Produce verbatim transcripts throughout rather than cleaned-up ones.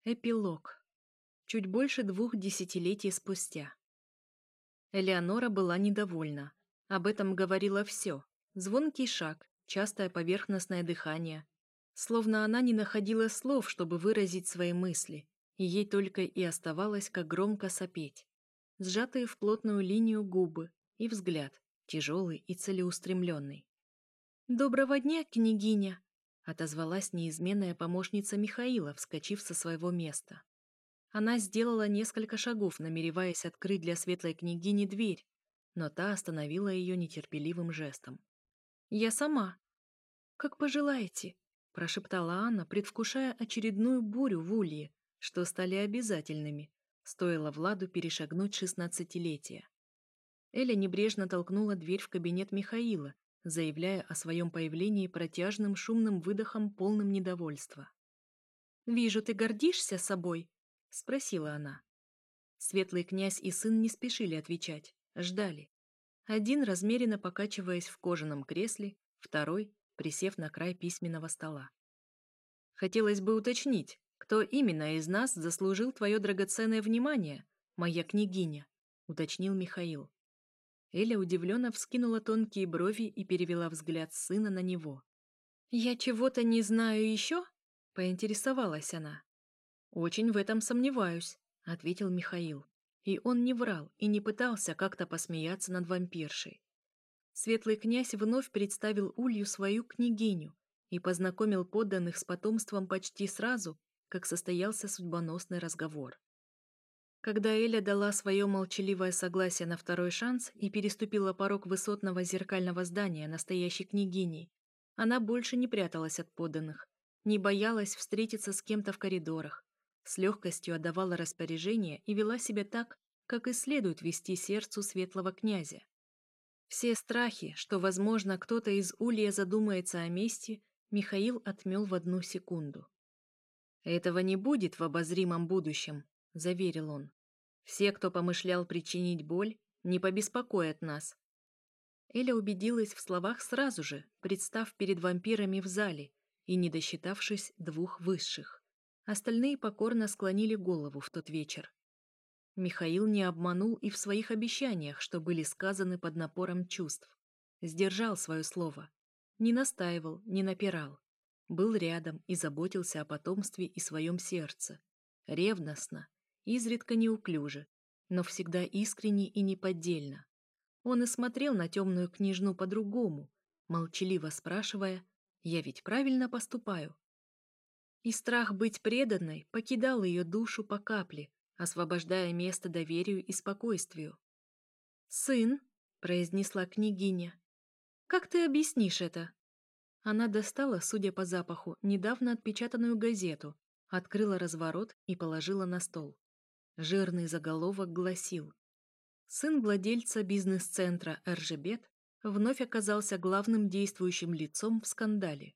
Эпилог. Чуть больше двух десятилетий спустя. Элеонора была недовольна. Об этом говорило все. Звонкий шаг, частое поверхностное дыхание. Словно она не находила слов, чтобы выразить свои мысли, и ей только и оставалось, как громко сопеть. Сжатые в плотную линию губы и взгляд, тяжелый и целеустремленный. «Доброго дня, княгиня!» — отозвалась неизменная помощница Михаила, вскочив со своего места. Она сделала несколько шагов, намереваясь открыть для светлой княгини дверь, но та остановила ее нетерпеливым жестом. «Я сама». «Как пожелаете», — прошептала Анна, предвкушая очередную бурю в улье, что стали обязательными, стоило Владу перешагнуть шестнадцатилетие. Эля небрежно толкнула дверь в кабинет Михаила, заявляя о своем появлении протяжным шумным выдохом, полным недовольства. «Вижу, ты гордишься собой», — спросила она. Светлый князь и сын не спешили отвечать, ждали. Один, размеренно покачиваясь в кожаном кресле, второй, присев на край письменного стола. «Хотелось бы уточнить, кто именно из нас заслужил твое драгоценное внимание, моя княгиня», — уточнил Михаил. Эля удивленно вскинула тонкие брови и перевела взгляд сына на него. «Я чего-то не знаю еще?» — поинтересовалась она. «Очень в этом сомневаюсь», — ответил Михаил. И он не врал и не пытался как-то посмеяться над вампиршей. Светлый князь вновь представил Улью свою княгиню и познакомил подданных с потомством почти сразу, как состоялся судьбоносный разговор. Когда Эля дала свое молчаливое согласие на второй шанс и переступила порог высотного зеркального здания настоящей княгиней, она больше не пряталась от подданных, не боялась встретиться с кем-то в коридорах, с легкостью отдавала распоряжения и вела себя так, как и следует вести сердцу светлого князя. Все страхи, что, возможно, кто-то из Улья задумается о мести, Михаил отмел в одну секунду. «Этого не будет в обозримом будущем», — заверил он. «Все, кто помышлял причинить боль, не побеспокоят нас». Эля убедилась в словах сразу же, представ перед вампирами в зале и не досчитавшись двух высших. Остальные покорно склонили голову в тот вечер. Михаил не обманул и в своих обещаниях, что были сказаны под напором чувств. Сдержал свое слово. Не настаивал, не напирал. Был рядом и заботился о потомстве и своем сердце. Ревностно, изредка неуклюже, но всегда искренне и неподдельно. Он и смотрел на темную княжну по-другому, молчаливо спрашивая: «Я ведь правильно поступаю?» И страх быть преданной покидал ее душу по капле, освобождая место доверию и спокойствию. «Сын», — произнесла княгиня, — «как ты объяснишь это?» Она достала, судя по запаху, недавно отпечатанную газету, открыла разворот и положила на стол. Жирный заголовок гласил: «Сын владельца бизнес-центра «Эржебет» вновь оказался главным действующим лицом в скандале».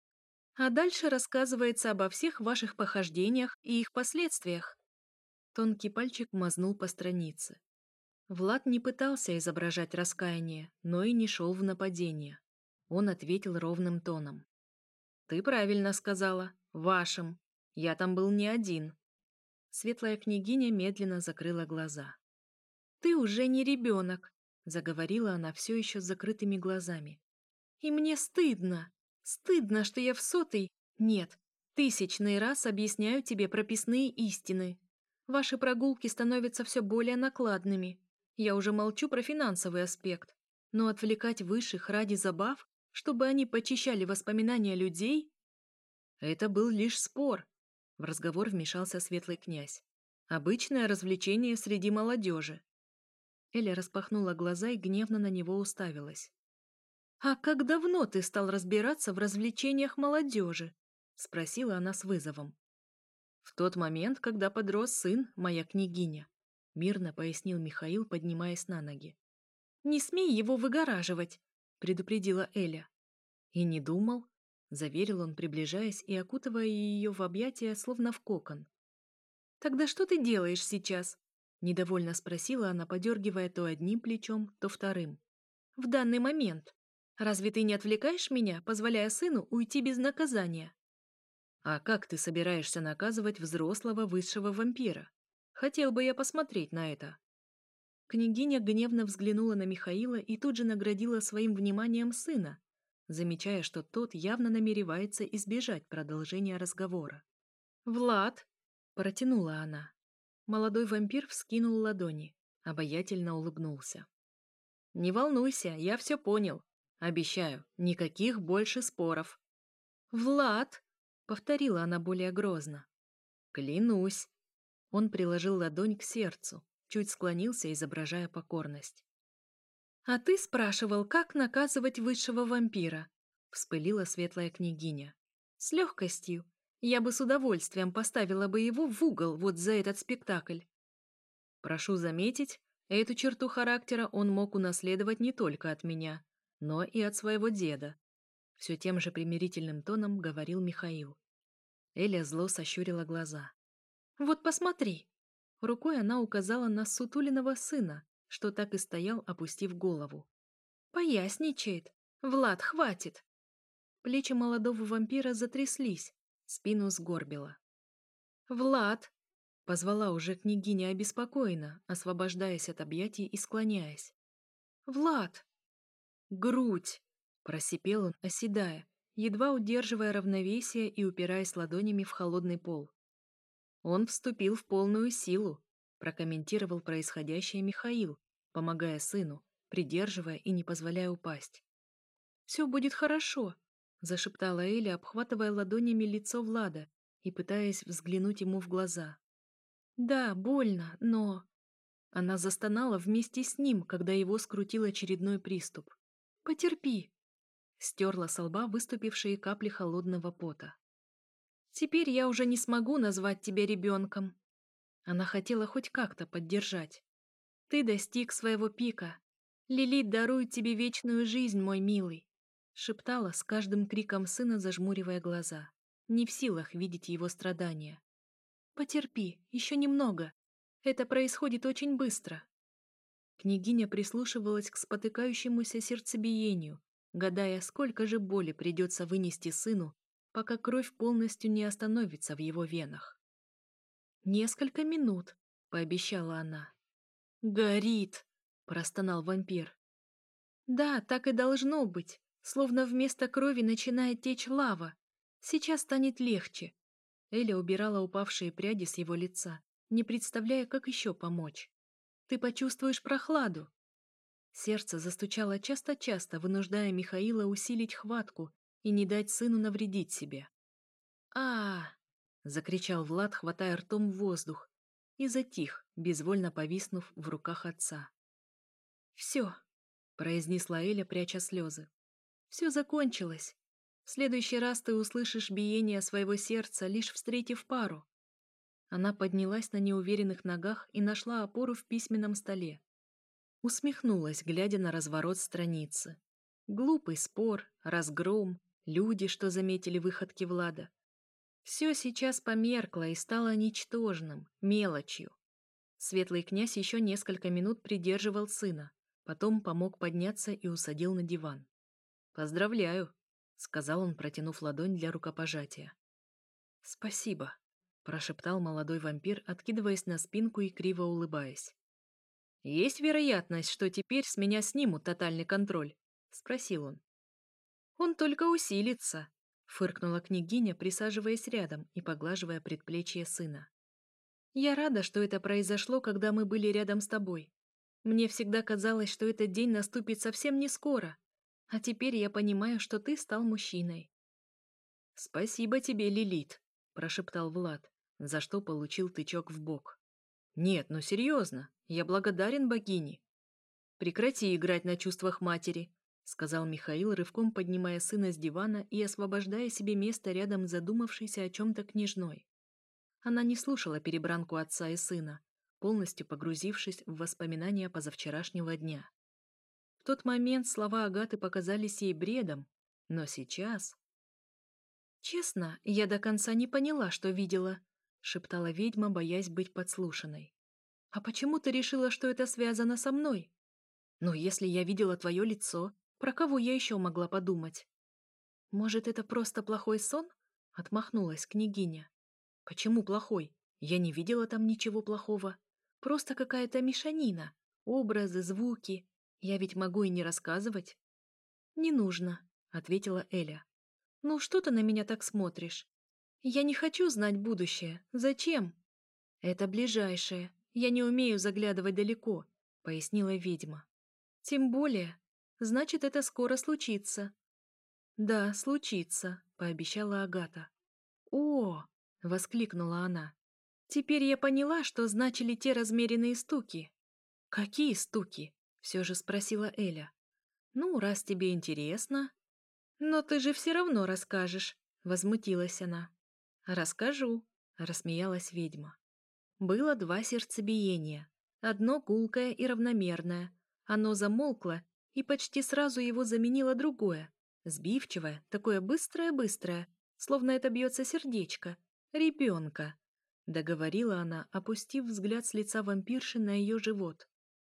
А дальше рассказывается обо всех ваших похождениях и их последствиях. Тонкий пальчик мазнул по странице. Влад не пытался изображать раскаяние, но и не шел в нападение. Он ответил ровным тоном. «Ты правильно сказала. Вашим. Я там был не один». Светлая княгиня медленно закрыла глаза. «Ты уже не ребенок», — заговорила она все еще с закрытыми глазами. «И мне стыдно. Стыдно, что я в сотый, нет, тысячный раз объясняю тебе прописные истины. Ваши прогулки становятся все более накладными. Я уже молчу про финансовый аспект. Но отвлекать высших ради забав, чтобы они почищали воспоминания людей... Это был лишь спор. В разговор вмешался светлый князь. Обычное развлечение среди молодежи. Эля распахнула глаза и гневно на него уставилась. «А как давно ты стал разбираться в развлечениях молодежи?» — спросила она с вызовом. «В тот момент, когда подрос сын, моя княгиня», — мирно пояснил Михаил, поднимаясь на ноги. «Не смей его выгораживать», — предупредила Эля. «И не думал», — заверил он, приближаясь и окутывая ее в объятия, словно в кокон. «Тогда что ты делаешь сейчас?» — недовольно спросила она, подергивая то одним плечом, то вторым. «В данный момент. Разве ты не отвлекаешь меня, позволяя сыну уйти без наказания?» А как ты собираешься наказывать взрослого высшего вампира? Хотел бы я посмотреть на это. Княгиня гневно взглянула на Михаила и тут же наградила своим вниманием сына, замечая, что тот явно намеревается избежать продолжения разговора. «Влад!» — протянула она. Молодой вампир вскинул ладони, обаятельно улыбнулся. «Не волнуйся, я все понял. Обещаю, никаких больше споров». «Влад!» — повторила она более грозно. «Клянусь!» Он приложил ладонь к сердцу, чуть склонился, изображая покорность. «А ты спрашивал, как наказывать высшего вампира?» — вспылила светлая княгиня. «С легкостью. Я бы с удовольствием поставила бы его в угол вот за этот спектакль». Прошу заметить, эту черту характера он мог унаследовать не только от меня, но и от своего деда. Все тем же примирительным тоном говорил Михаил. Эля зло сощурила глаза. «Вот посмотри!» Рукой она указала на сутулиного сына, что так и стоял, опустив голову. «Поясничает! Влад, хватит!» Плечи молодого вампира затряслись, спину сгорбила. «Влад!» — позвала уже княгиня обеспокоенно, освобождаясь от объятий и склоняясь. «Влад!» «Грудь!» — просипел он, оседая, едва удерживая равновесие и упираясь ладонями в холодный пол. Он вступил в полную силу, прокомментировал происходящее Михаил, помогая сыну, придерживая и не позволяя упасть. «Все будет хорошо», — зашептала Эля, обхватывая ладонями лицо Влада и пытаясь взглянуть ему в глаза. «Да, больно, но...» Она застонала вместе с ним, когда его скрутил очередной приступ. «Потерпи», — стерла со лба выступившие капли холодного пота. «Теперь я уже не смогу назвать тебя ребенком». Она хотела хоть как-то поддержать. «Ты достиг своего пика. Лилит дарует тебе вечную жизнь, мой милый», — шептала с каждым криком сына, зажмуривая глаза, не в силах видеть его страдания. «Потерпи, еще немного. Это происходит очень быстро». Княгиня прислушивалась к спотыкающемуся сердцебиению, гадая, сколько же боли придется вынести сыну, пока кровь полностью не остановится в его венах. «Несколько минут», — пообещала она. «Горит!» — простонал вампир. «Да, так и должно быть, словно вместо крови начинает течь лава. Сейчас станет легче». Эля убирала упавшие пряди с его лица, не представляя, как еще помочь. «Ты почувствуешь прохладу». Сердце застучало часто-часто, вынуждая Михаила усилить хватку и не дать сыну навредить себе. а закричал Влад, хватая ртом воздух, и затих, безвольно повиснув в руках отца. «Все», — произнесла Эля, пряча слезы. «Все закончилось. В следующий раз ты услышишь биение своего сердца, лишь встретив пару». Она поднялась на неуверенных ногах и нашла опору в письменном столе. Усмехнулась, глядя на разворот страницы. Глупый спор, разгром, люди, что заметили выходки Влада. Все сейчас померкло и стало ничтожным, мелочью. Светлый князь еще несколько минут придерживал сына, потом помог подняться и усадил на диван. «Поздравляю», — сказал он, протянув ладонь для рукопожатия. «Спасибо», — прошептал молодой вампир, откидываясь на спинку и криво улыбаясь. «Есть вероятность, что теперь с меня снимут тотальный контроль?» — спросил он. «Он только усилится», — фыркнула княгиня, присаживаясь рядом и поглаживая предплечье сына. «Я рада, что это произошло, когда мы были рядом с тобой. Мне всегда казалось, что этот день наступит совсем не скоро, а теперь я понимаю, что ты стал мужчиной». «Спасибо тебе, Лилит», — прошептал Влад, за что получил тычок в бок. «Нет, ну серьезно, я благодарен богине». «Прекрати играть на чувствах матери», — сказал Михаил, рывком поднимая сына с дивана и освобождая себе место рядом с задумавшейся о чем-то княжной. Она не слушала перебранку отца и сына, полностью погрузившись в воспоминания позавчерашнего дня. В тот момент слова Агаты показались ей бредом, но сейчас... «Честно, я до конца не поняла, что видела», — шептала ведьма, боясь быть подслушанной. «А почему ты решила, что это связано со мной? Но если я видела твое лицо, про кого я еще могла подумать? Может, это просто плохой сон?» — отмахнулась княгиня. «Почему плохой? Я не видела там ничего плохого. Просто какая-то мешанина. Образы, звуки. Я ведь могу и не рассказывать». «Не нужно», — ответила Эля. «Ну что ты на меня так смотришь? Я не хочу знать будущее. Зачем?» «Это ближайшее. Я не умею заглядывать далеко», — пояснила ведьма. «Тем более. Значит, это скоро случится». «Да, случится», — пообещала Агата. «О!» — воскликнула она. «Теперь я поняла, что значили те размеренные стуки». «Какие стуки?» — все же спросила Эля. «Ну, раз тебе интересно». «Но ты же все равно расскажешь», — возмутилась она. «Расскажу», — рассмеялась ведьма. Было два сердцебиения. Одно гулкое и равномерное. Оно замолкло, и почти сразу его заменило другое. Сбивчивое, такое быстрое-быстрое, словно это бьется сердечко. Ребенка. Договорила она, опустив взгляд с лица вампирши на ее живот.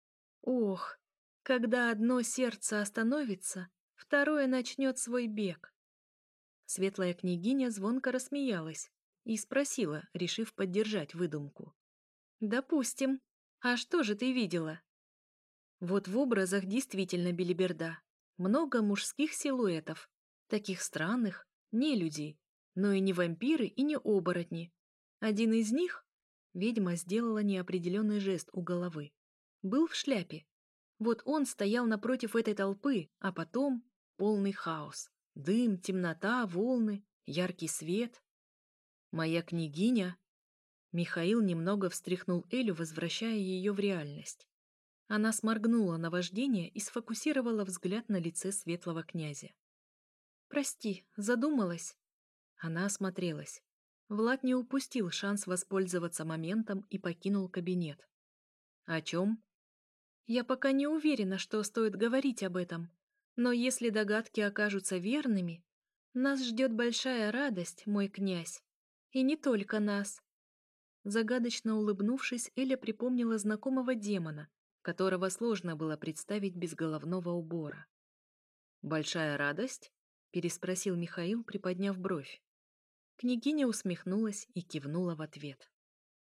Ох, когда одно сердце остановится, второе начнет свой бег. Светлая княгиня звонко рассмеялась и спросила, решив поддержать выдумку. «Допустим. А что же ты видела?» Вот в образах действительно белиберда. Много мужских силуэтов. Таких странных, не людей, но и не вампиры, и не оборотни. Один из них, ведьма сделала неопределенный жест у головы, был в шляпе. Вот он стоял напротив этой толпы, а потом полный хаос. Дым, темнота, волны, яркий свет. «Моя княгиня...» Михаил немного встряхнул Элю, возвращая ее в реальность. Она сморгнула наваждение и сфокусировала взгляд на лице светлого князя. «Прости, задумалась?» Она осмотрелась. Влад не упустил шанс воспользоваться моментом и покинул кабинет. «О чем?» «Я пока не уверена, что стоит говорить об этом. Но если догадки окажутся верными, нас ждет большая радость, мой князь. И не только нас». Загадочно улыбнувшись, Эля припомнила знакомого демона, которого сложно было представить без головного убора. «Большая радость?» — переспросил Михаил, приподняв бровь. Княгиня усмехнулась и кивнула в ответ.